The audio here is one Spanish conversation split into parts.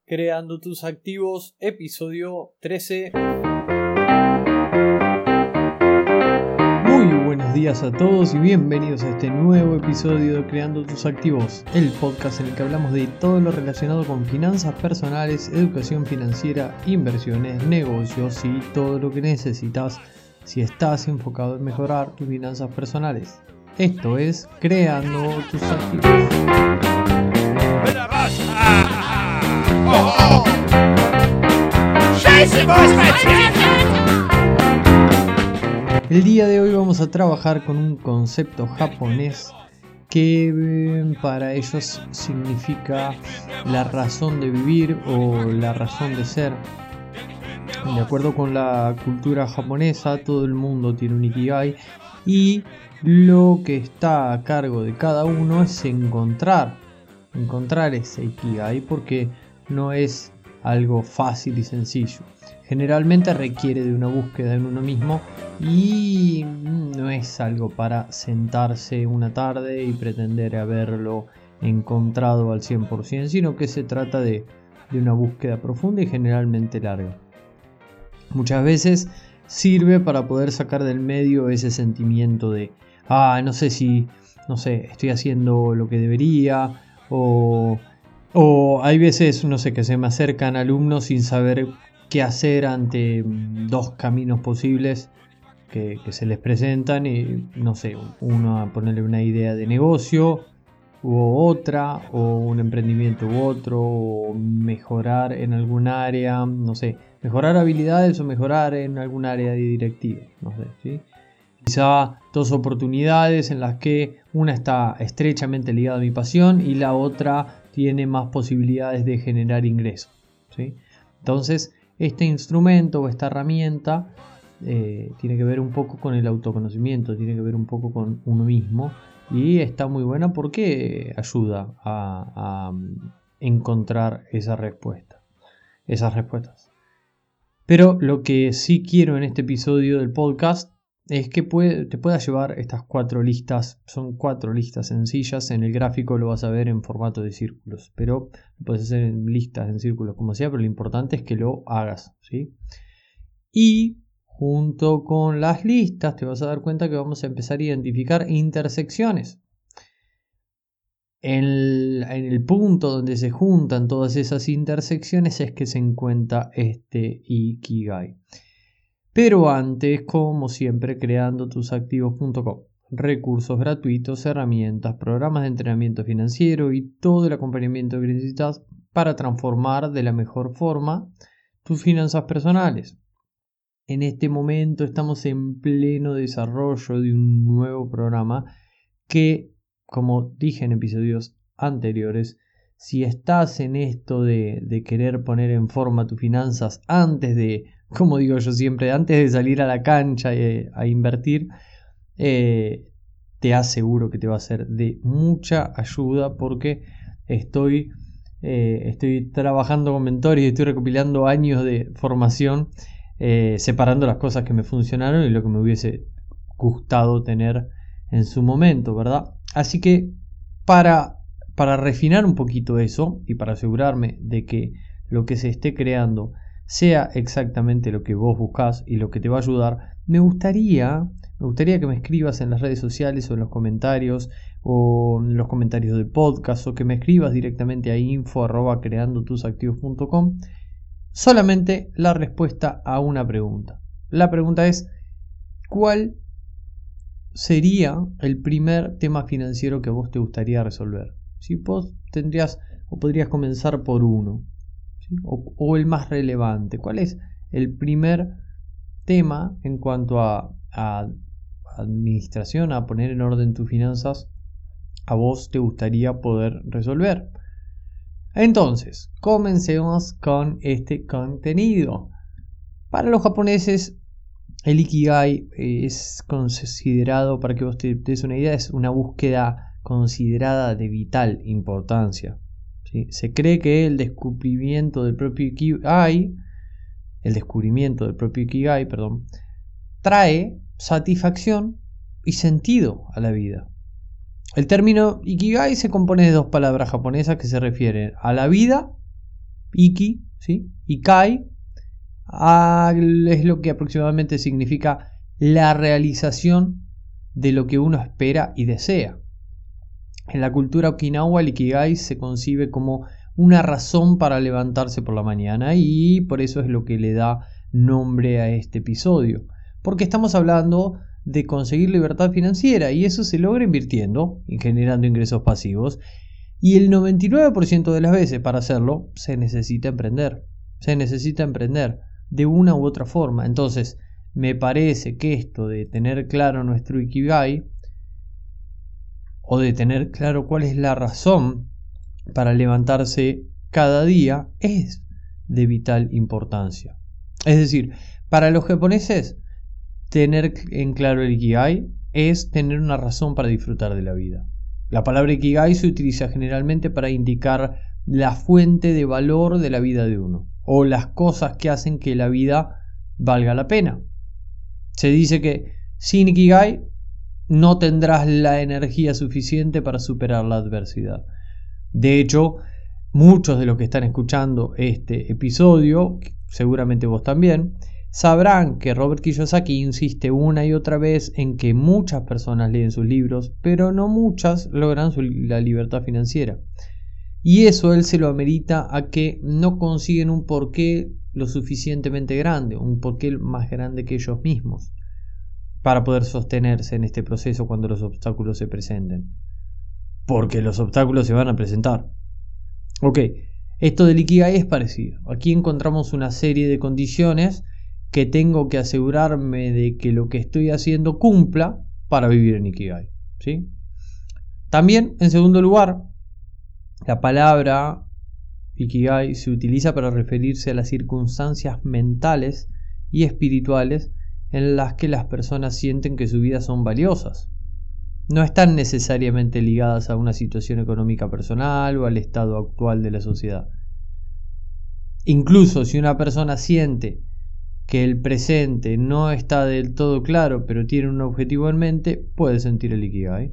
Creando tus activos, episodio 13. Muy buenos días a todos y bienvenidos a este nuevo episodio de Creando tus activos, el podcast en el que hablamos de todo lo relacionado con finanzas personales, educación financiera, inversiones, negocios y todo lo que necesitas si estás enfocado en mejorar tus finanzas personales. Esto es Creando tus activos. El día de hoy vamos a trabajar con un concepto japonés que para ellos significa la razón de vivir o la razón de ser. De acuerdo con la cultura japonesa, todo el mundo tiene un Ikigai y lo que está a cargo de cada uno es encontrar ese Ikigai, porque no es algo fácil y sencillo. Generalmente requiere de una búsqueda en uno mismo y no es algo para sentarse una tarde y pretender haberlo encontrado al 100%, sino que se trata de una búsqueda profunda y generalmente larga. Muchas veces sirve para poder sacar del medio ese sentimiento de no sé, estoy haciendo lo que debería, o hay veces, que se me acercan alumnos sin saber qué hacer ante dos caminos posibles que se les presentan y uno a ponerle una idea de negocio u otra, o un emprendimiento u otro, o mejorar en algún área, mejorar habilidades o mejorar en algún área directiva, ¿sí? Quizá dos oportunidades en las que una está estrechamente ligada a mi pasión y la otra tiene más posibilidades de generar ingresos, ¿sí? Entonces, este instrumento o esta herramienta tiene que ver un poco con el autoconocimiento, tiene que ver un poco con uno mismo y está muy buena porque ayuda a encontrar esas respuestas. Pero lo que sí quiero en este episodio del podcast es que te pueda llevar estas 4 listas. Son 4 listas sencillas. En el gráfico lo vas a ver en formato de círculos, pero lo puedes hacer en listas, en círculos, como sea, pero lo importante es que lo hagas, ¿sí? Y junto con las listas te vas a dar cuenta que vamos a empezar a identificar intersecciones. En el punto donde se juntan todas esas intersecciones es que se encuentra este Ikigai. Pero antes, como siempre, creandotusactivos.com. Recursos gratuitos, herramientas, programas de entrenamiento financiero y todo el acompañamiento que necesitas para transformar de la mejor forma tus finanzas personales. En este momento estamos en pleno desarrollo de un nuevo programa que, como dije en episodios anteriores, si estás en esto de querer poner en forma tus finanzas antes de, como digo yo siempre, antes de salir a la cancha a invertir, te aseguro que te va a ser de mucha ayuda, porque estoy trabajando con mentores y estoy recopilando años de formación, separando las cosas que me funcionaron y lo que me hubiese gustado tener en su momento, ¿verdad? Así que para refinar un poquito eso y para asegurarme de que lo que se esté creando sea exactamente lo que vos buscás y lo que te va a ayudar, me gustaría que me escribas en las redes sociales o en los comentarios del podcast, o que me escribas directamente a info@creandotusactivos.com solamente la respuesta a una pregunta. La pregunta es: ¿cuál sería el primer tema financiero que vos te gustaría resolver? Si vos tendrías o podrías comenzar por uno, ¿sí? o el más relevante. ¿Cuál es el primer tema en cuanto a administración, a poner en orden tus finanzas, a vos te gustaría poder resolver? Entonces, comencemos con este contenido. Para los japoneses, el Ikigai es considerado, para que vos te des una idea, es una búsqueda considerada de vital importancia, ¿sí? Se cree que el descubrimiento del propio Ikigai, trae satisfacción y sentido a la vida. El término Ikigai se compone de 2 palabras japonesas que se refieren a la vida Iki, ¿sí? Ikai es lo que aproximadamente significa la realización de lo que uno espera y desea. En la cultura okinawa, el Ikigai se concibe como una razón para levantarse por la mañana y por eso es lo que le da nombre a este episodio. Porque estamos hablando de conseguir libertad financiera y eso se logra invirtiendo y generando ingresos pasivos. Y el 99% de las veces para hacerlo se necesita emprender. Se necesita emprender de una u otra forma. Entonces, me parece que esto de tener claro nuestro Ikigai o de tener claro cuál es la razón para levantarse cada día es de vital importancia. Es decir, para los japoneses, tener en claro el Ikigai es tener una razón para disfrutar de la vida. La palabra Ikigai se utiliza generalmente para indicar la fuente de valor de la vida de uno o las cosas que hacen que la vida valga la pena. Se dice que sin Ikigai no tendrás la energía suficiente para superar la adversidad. De hecho, muchos de los que están escuchando este episodio, seguramente vos también, sabrán que Robert Kiyosaki insiste una y otra vez en que muchas personas leen sus libros, pero no muchas logran la libertad financiera. Y eso él se lo amerita a que no consiguen un porqué lo suficientemente grande, un porqué más grande que ellos mismos, para poder sostenerse en este proceso cuando los obstáculos se presenten. Porque los obstáculos se van a presentar. Ok, esto del Ikigai es parecido. Aquí encontramos una serie de condiciones que tengo que asegurarme de que lo que estoy haciendo cumpla para vivir en Ikigai, ¿sí? También, en segundo lugar, la palabra Ikigai se utiliza para referirse a las circunstancias mentales y espirituales en las que las personas sienten que sus vidas son valiosas. No están necesariamente ligadas a una situación económica personal o al estado actual de la sociedad. Incluso si una persona siente que el presente no está del todo claro, pero tiene un objetivo en mente, puede sentir el Ikigai.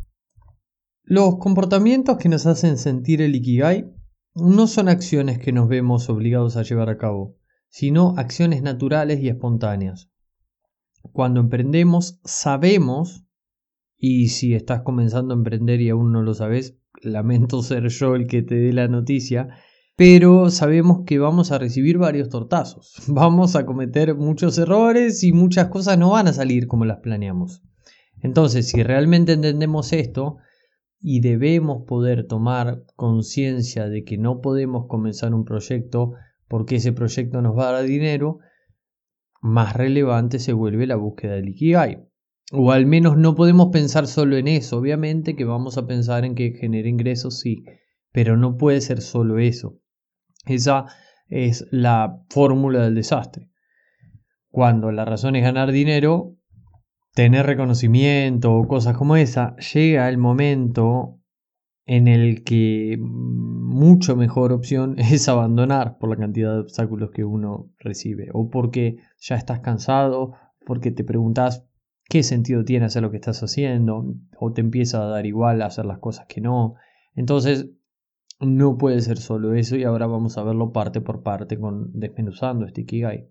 Los comportamientos que nos hacen sentir el Ikigai no son acciones que nos vemos obligados a llevar a cabo, sino acciones naturales y espontáneas. Cuando emprendemos, sabemos, y si estás comenzando a emprender y aún no lo sabes, lamento ser yo el que te dé la noticia, pero sabemos que vamos a recibir varios tortazos, vamos a cometer muchos errores y muchas cosas no van a salir como las planeamos. Entonces, si realmente entendemos esto y debemos poder tomar conciencia de que no podemos comenzar un proyecto porque ese proyecto nos va a dar dinero, más relevante se vuelve la búsqueda del Ikigai. O al menos no podemos pensar solo en eso. Obviamente que vamos a pensar en que genere ingresos, sí, pero no puede ser solo eso. Esa es la fórmula del desastre. Cuando la razón es ganar dinero, tener reconocimiento o cosas como esa, llega el momento en el que mucho mejor opción es abandonar por la cantidad de obstáculos que uno recibe, o porque ya estás cansado, porque te preguntas qué sentido tiene hacer lo que estás haciendo, o te empieza a dar igual hacer las cosas que no. Entonces no puede ser solo eso, y ahora vamos a verlo parte por parte desmenuzando este Ikigai.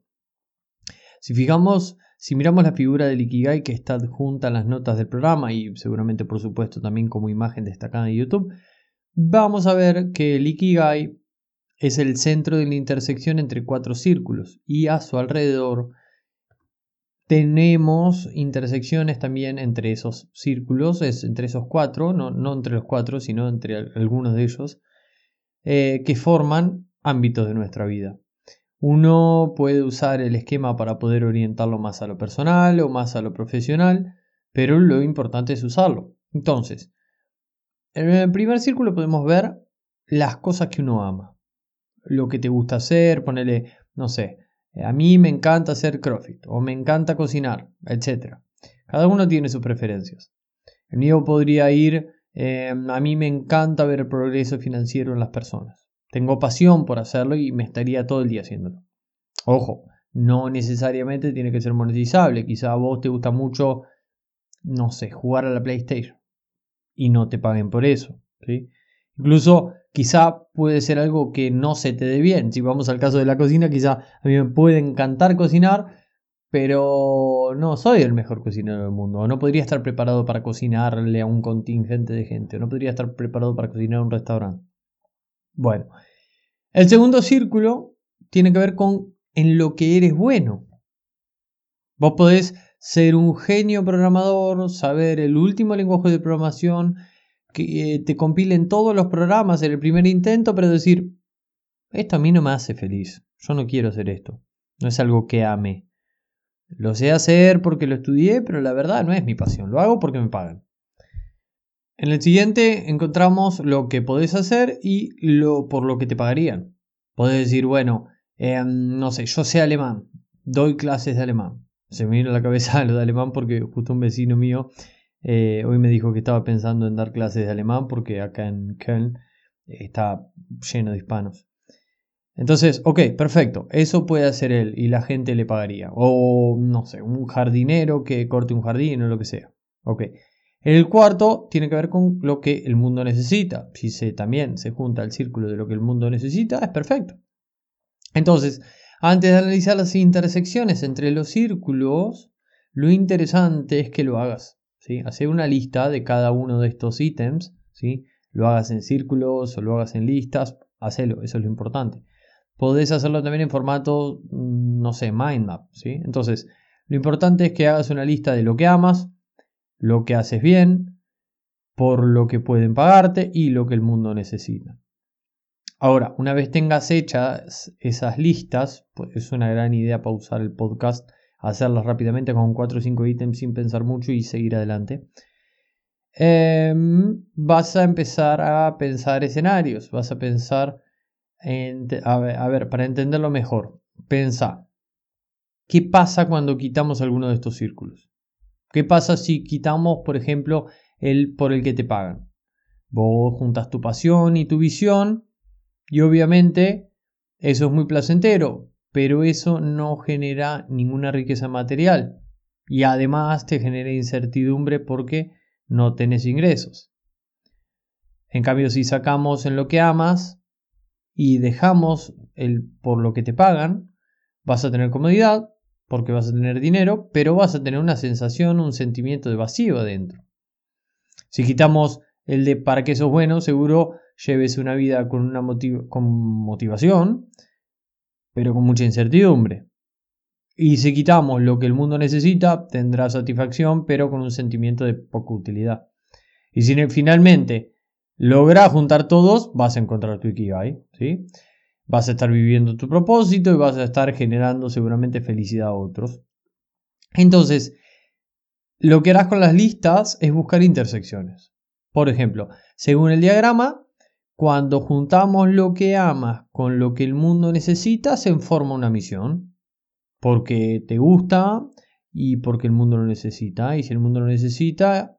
Si miramos la figura del Ikigai que está adjunta en las notas del programa y seguramente por supuesto también como imagen destacada en YouTube, vamos a ver que el Ikigai es el centro de la intersección entre 4 círculos y a su alrededor tenemos intersecciones también entre esos círculos, entre esos 4, no entre los 4 sino entre algunos de ellos, que forman ámbitos de nuestra vida. Uno puede usar el esquema para poder orientarlo más a lo personal o más a lo profesional, pero lo importante es usarlo. Entonces, en el primer círculo podemos ver las cosas que uno ama, lo que te gusta hacer, ponele, no sé, a mí me encanta hacer CrossFit o me encanta cocinar, etc. Cada uno tiene sus preferencias. El mío podría ir, a mí me encanta ver el progreso financiero en las personas. Tengo pasión por hacerlo y me estaría todo el día haciéndolo. Ojo, no necesariamente tiene que ser monetizable. Quizá a vos te gusta mucho, no sé, jugar a la PlayStation y no te paguen por eso, ¿sí? Incluso quizá puede ser algo que no se te dé bien. Si vamos al caso de la cocina, quizá a mí me puede encantar cocinar, pero no soy el mejor cocinero del mundo. O no podría estar preparado para cocinarle a un contingente de gente. O no podría estar preparado para cocinar a un restaurante. Bueno, el segundo círculo tiene que ver con en lo que eres bueno. Vos podés ser un genio programador, saber el último lenguaje de programación, que te compilen todos los programas en el primer intento, pero decir, esto a mí no me hace feliz, yo no quiero hacer esto, no es algo que ame. Lo sé hacer porque lo estudié, pero la verdad no es mi pasión, lo hago porque me pagan. En el siguiente encontramos lo que podés hacer y por lo que te pagarían. Podés decir, bueno, no sé, yo sé alemán, doy clases de alemán. Se me vino a la cabeza lo de alemán porque justo un vecino mío hoy me dijo que estaba pensando en dar clases de alemán porque acá en Köln está lleno de hispanos. Entonces, ok, perfecto, eso puede hacer él y la gente le pagaría. O, no sé, un jardinero que corte un jardín o lo que sea. Ok. El cuarto tiene que ver con lo que el mundo necesita. Si también se junta el círculo de lo que el mundo necesita, es perfecto. Entonces, antes de analizar las intersecciones entre los círculos, lo interesante es que lo hagas. ¿Sí? Hacer una lista de cada uno de estos ítems. ¿Sí? Lo hagas en círculos o lo hagas en listas. Hacelo, eso es lo importante. Podés hacerlo también en formato, no sé, mind map. ¿Sí? Entonces, lo importante es que hagas una lista de lo que amas, lo que haces bien, por lo que pueden pagarte y lo que el mundo necesita. Ahora, una vez tengas hechas esas listas, pues es una gran idea pausar el podcast, hacerlas rápidamente con 4 o 5 ítems sin pensar mucho y seguir adelante. Vas a empezar a pensar escenarios, vas a pensar, a ver, para entenderlo mejor, pensá, ¿qué pasa cuando quitamos alguno de estos círculos? ¿Qué pasa si quitamos, por ejemplo, el por el que te pagan? Vos juntas tu pasión y tu visión y obviamente eso es muy placentero, pero eso no genera ninguna riqueza material y además te genera incertidumbre porque no tenés ingresos. En cambio, si sacamos en lo que amas y dejamos el por lo que te pagan, vas a tener comodidad porque vas a tener dinero, pero vas a tener una sensación, un sentimiento de vacío adentro. Si quitamos el de para qué sos bueno, seguro lleves una vida con con motivación, pero con mucha incertidumbre. Y si quitamos lo que el mundo necesita, tendrás satisfacción, pero con un sentimiento de poca utilidad. Y si finalmente logras juntar todos, vas a encontrar tu Ikigai, ¿sí? Vas a estar viviendo tu propósito y vas a estar generando seguramente felicidad a otros. Entonces, lo que harás con las listas es buscar intersecciones. Por ejemplo, según el diagrama, cuando juntamos lo que amas con lo que el mundo necesita, se forma una misión. Porque te gusta y porque el mundo lo necesita. Y si el mundo lo necesita,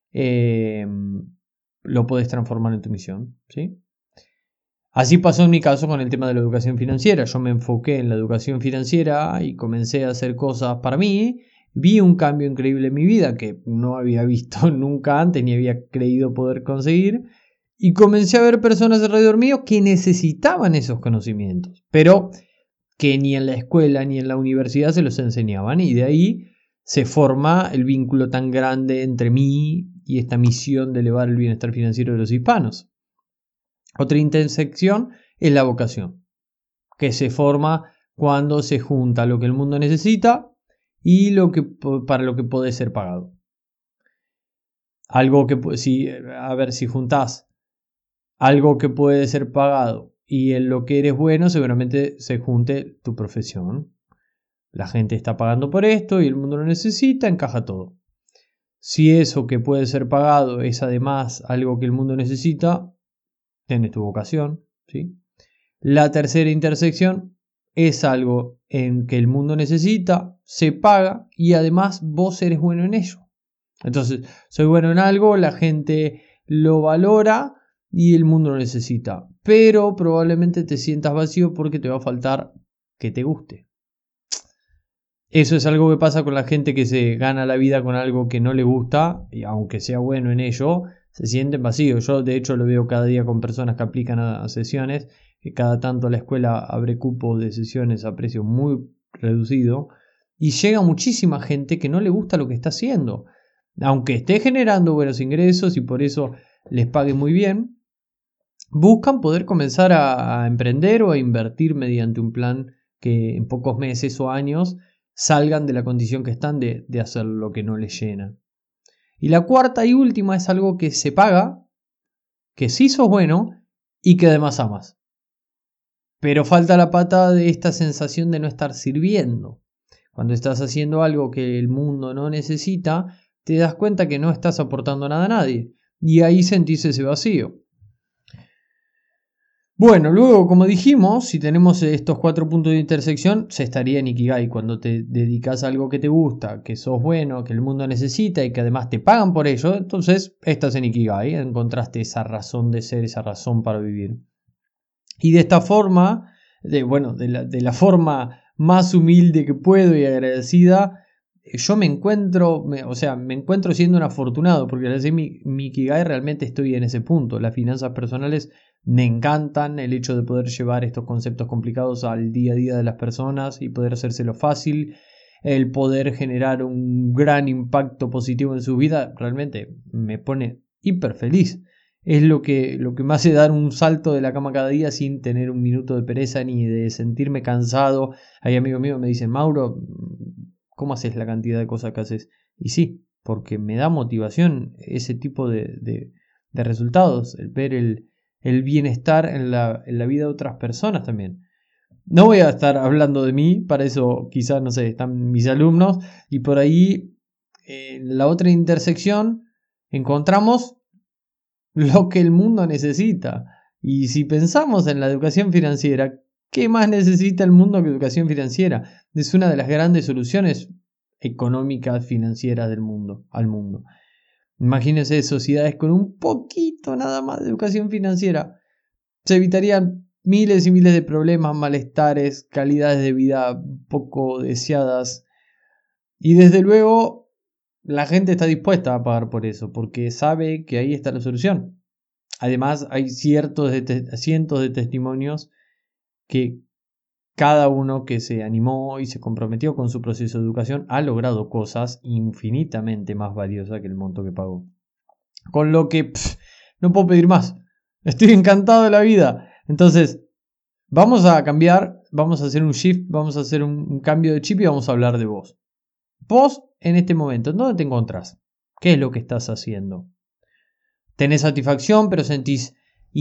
lo puedes transformar en tu misión. ¿Sí? Así pasó en mi caso con el tema de la educación financiera. Yo me enfoqué en la educación financiera y comencé a hacer cosas para mí. Vi un cambio increíble en mi vida que no había visto nunca antes ni había creído poder conseguir. Y comencé a ver personas alrededor mío que necesitaban esos conocimientos, pero que ni en la escuela ni en la universidad se los enseñaban. Y de ahí se forma el vínculo tan grande entre mí y esta misión de elevar el bienestar financiero de los hispanos. Otra intersección es la vocación, que se forma cuando se junta lo que el mundo necesita y para lo que puede ser pagado. Algo que, si juntás algo que puede ser pagado y en lo que eres bueno, seguramente se junte tu profesión. La gente está pagando por esto y el mundo lo necesita, encaja todo. Si eso que puede ser pagado es además algo que el mundo necesita, tienes tu vocación, ¿sí? La tercera intersección es algo en que el mundo necesita, se paga y además vos eres bueno en ello. Entonces, soy bueno en algo, la gente lo valora y el mundo lo necesita. Pero probablemente te sientas vacío porque te va a faltar que te guste. Eso es algo que pasa con la gente que se gana la vida con algo que no le gusta, y aunque sea bueno en ello, se sienten vacíos. Yo de hecho lo veo cada día con personas que aplican a sesiones, que cada tanto la escuela abre cupo de sesiones a precio muy reducido y llega muchísima gente que no le gusta lo que está haciendo. Aunque esté generando buenos ingresos y por eso les pague muy bien, buscan poder comenzar a emprender o a invertir mediante un plan que en pocos meses o años salgan de la condición que están de hacer lo que no les llena. Y la cuarta y última es algo que se paga, que sí sos bueno y que además amas. Pero falta la pata de esta sensación de no estar sirviendo. Cuando estás haciendo algo que el mundo no necesita, te das cuenta que no estás aportando nada a nadie. Y ahí sentís ese vacío. Bueno, luego, como dijimos, si tenemos estos 4 puntos de intersección, se estaría en Ikigai. Cuando te dedicas a algo que te gusta, que sos bueno, que el mundo necesita y que además te pagan por ello, entonces estás en Ikigai. Encontraste esa razón de ser, esa razón para vivir. Y de esta forma, de la forma más humilde que puedo y agradecida, yo me encuentro siendo un afortunado, porque al hacer mi Ikigai realmente estoy en ese punto. Las finanzas personales me encantan, el hecho de poder llevar estos conceptos complicados al día a día de las personas y poder hacérselo fácil, el poder generar un gran impacto positivo en su vida, realmente me pone hiper feliz. Es lo que me hace dar un salto de la cama cada día sin tener un minuto de pereza ni de sentirme cansado. Hay amigos míos que me dicen, Mauro, ¿cómo haces la cantidad de cosas que haces? Y sí, porque me da motivación ese tipo de resultados, el ver el bienestar en la vida de otras personas también. No voy a estar hablando de mí, para eso quizás, no sé, están mis alumnos, y por ahí en la otra intersección encontramos lo que el mundo necesita. Y si pensamos en la educación financiera, ¿qué más necesita el mundo que educación financiera? Es una de las grandes soluciones económicas financieras del mundo, al mundo. Imagínense sociedades con un poquito nada más de educación financiera. Se evitarían miles y miles de problemas, malestares, calidades de vida poco deseadas. Y desde luego la gente está dispuesta a pagar por eso, porque sabe que ahí está la solución. Además hay cientos de testimonios que cada uno que se animó y se comprometió con su proceso de educación ha logrado cosas infinitamente más valiosas que el monto que pagó. Con lo que no puedo pedir más. Estoy encantado de la vida. Entonces, vamos a cambiar, vamos a hacer un shift, vamos a hacer un cambio de chip y vamos a hablar de vos. Vos, en este momento, ¿dónde te encontrás? ¿Qué es lo que estás haciendo? ¿Tenés satisfacción, pero sentís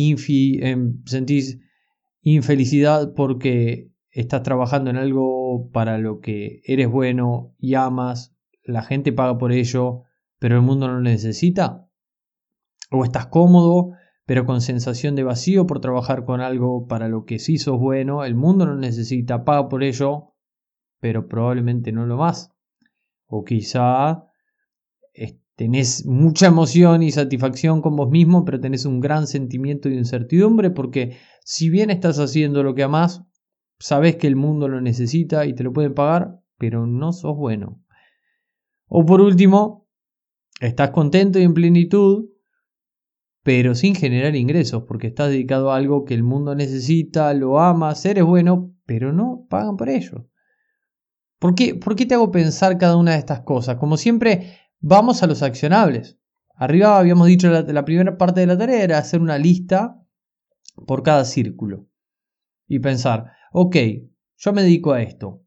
infelicidad porque estás trabajando en algo para lo que eres bueno y amas, la gente paga por ello, pero el mundo no lo necesita? ¿O estás cómodo, pero con sensación de vacío por trabajar con algo para lo que sí sos bueno, el mundo no lo necesita, paga por ello, pero probablemente no lo más? O quizá tenés mucha emoción y satisfacción con vos mismo, pero tenés un gran sentimiento de incertidumbre porque si bien estás haciendo lo que amás, sabés que el mundo lo necesita y te lo pueden pagar, pero no sos bueno. O por último, estás contento y en plenitud, pero sin generar ingresos porque estás dedicado a algo que el mundo necesita, lo amas, eres bueno, pero no pagan por ello. ¿Por qué te hago pensar cada una de estas cosas? Como siempre, vamos a los accionables. Arriba habíamos dicho la primera parte de la tarea era hacer una lista por cada círculo. Y pensar, ok, yo me dedico a esto.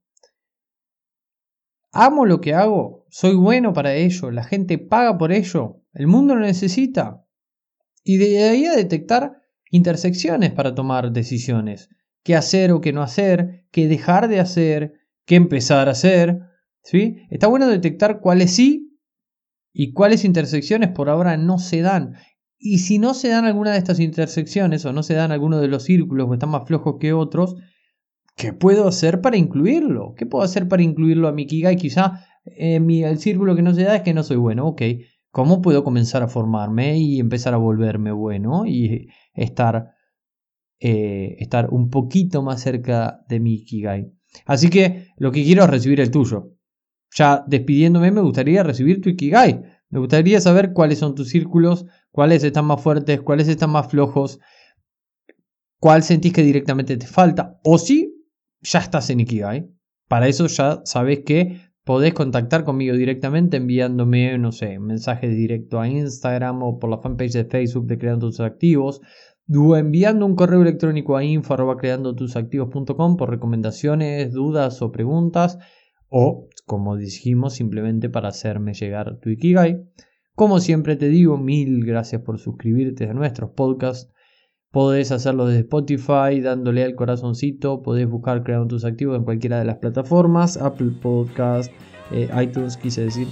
¿Amo lo que hago? ¿Soy bueno para ello? ¿La gente paga por ello? ¿El mundo lo necesita? Y de ahí a detectar intersecciones para tomar decisiones. ¿Qué hacer o qué no hacer? ¿Qué dejar de hacer? ¿Qué empezar a hacer? ¿Sí? Está bueno detectar cuáles sí y cuáles intersecciones por ahora no se dan. Y si no se dan alguna de estas intersecciones o no se dan alguno de los círculos o están más flojos que otros, ¿qué puedo hacer para incluirlo? ¿Qué puedo hacer para incluirlo a mi Ikigai? Quizá el círculo que no se da es que no soy bueno. Ok, ¿cómo puedo comenzar a formarme y empezar a volverme bueno y estar un poquito más cerca de mi Ikigai? Así que lo que quiero es recibir el tuyo. Ya despidiéndome, me gustaría recibir tu Ikigai. Me gustaría saber cuáles son tus círculos, cuáles están más fuertes, cuáles están más flojos, cuál sentís que directamente te falta, o si ya estás en Ikigai. Para eso ya sabés que podés contactar conmigo directamente enviándome, no sé, mensajes directo a Instagram o por la fanpage de Facebook de Creando Tus Activos, o enviando un correo electrónico a info@creandotusactivos.com por recomendaciones, dudas o preguntas, o como dijimos, simplemente para hacerme llegar tu Ikigai. Como siempre te digo, mil gracias por suscribirte a nuestros podcasts. Podés hacerlo desde Spotify dándole al corazoncito. Podés buscar Creando Tus Activos en cualquiera de las plataformas, Apple Podcast, iTunes quise decir,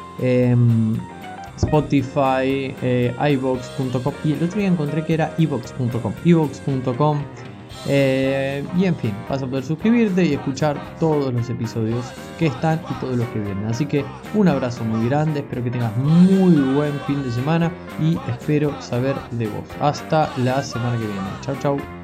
Spotify, iVoox.com, y el otro día encontré que era iVoox.com, y en fin, vas a poder suscribirte y escuchar todos los episodios que están y todos los que vienen. Así que un abrazo muy grande, espero que tengas muy buen fin de semana y espero saber de vos. Hasta la semana que viene. Chau chau.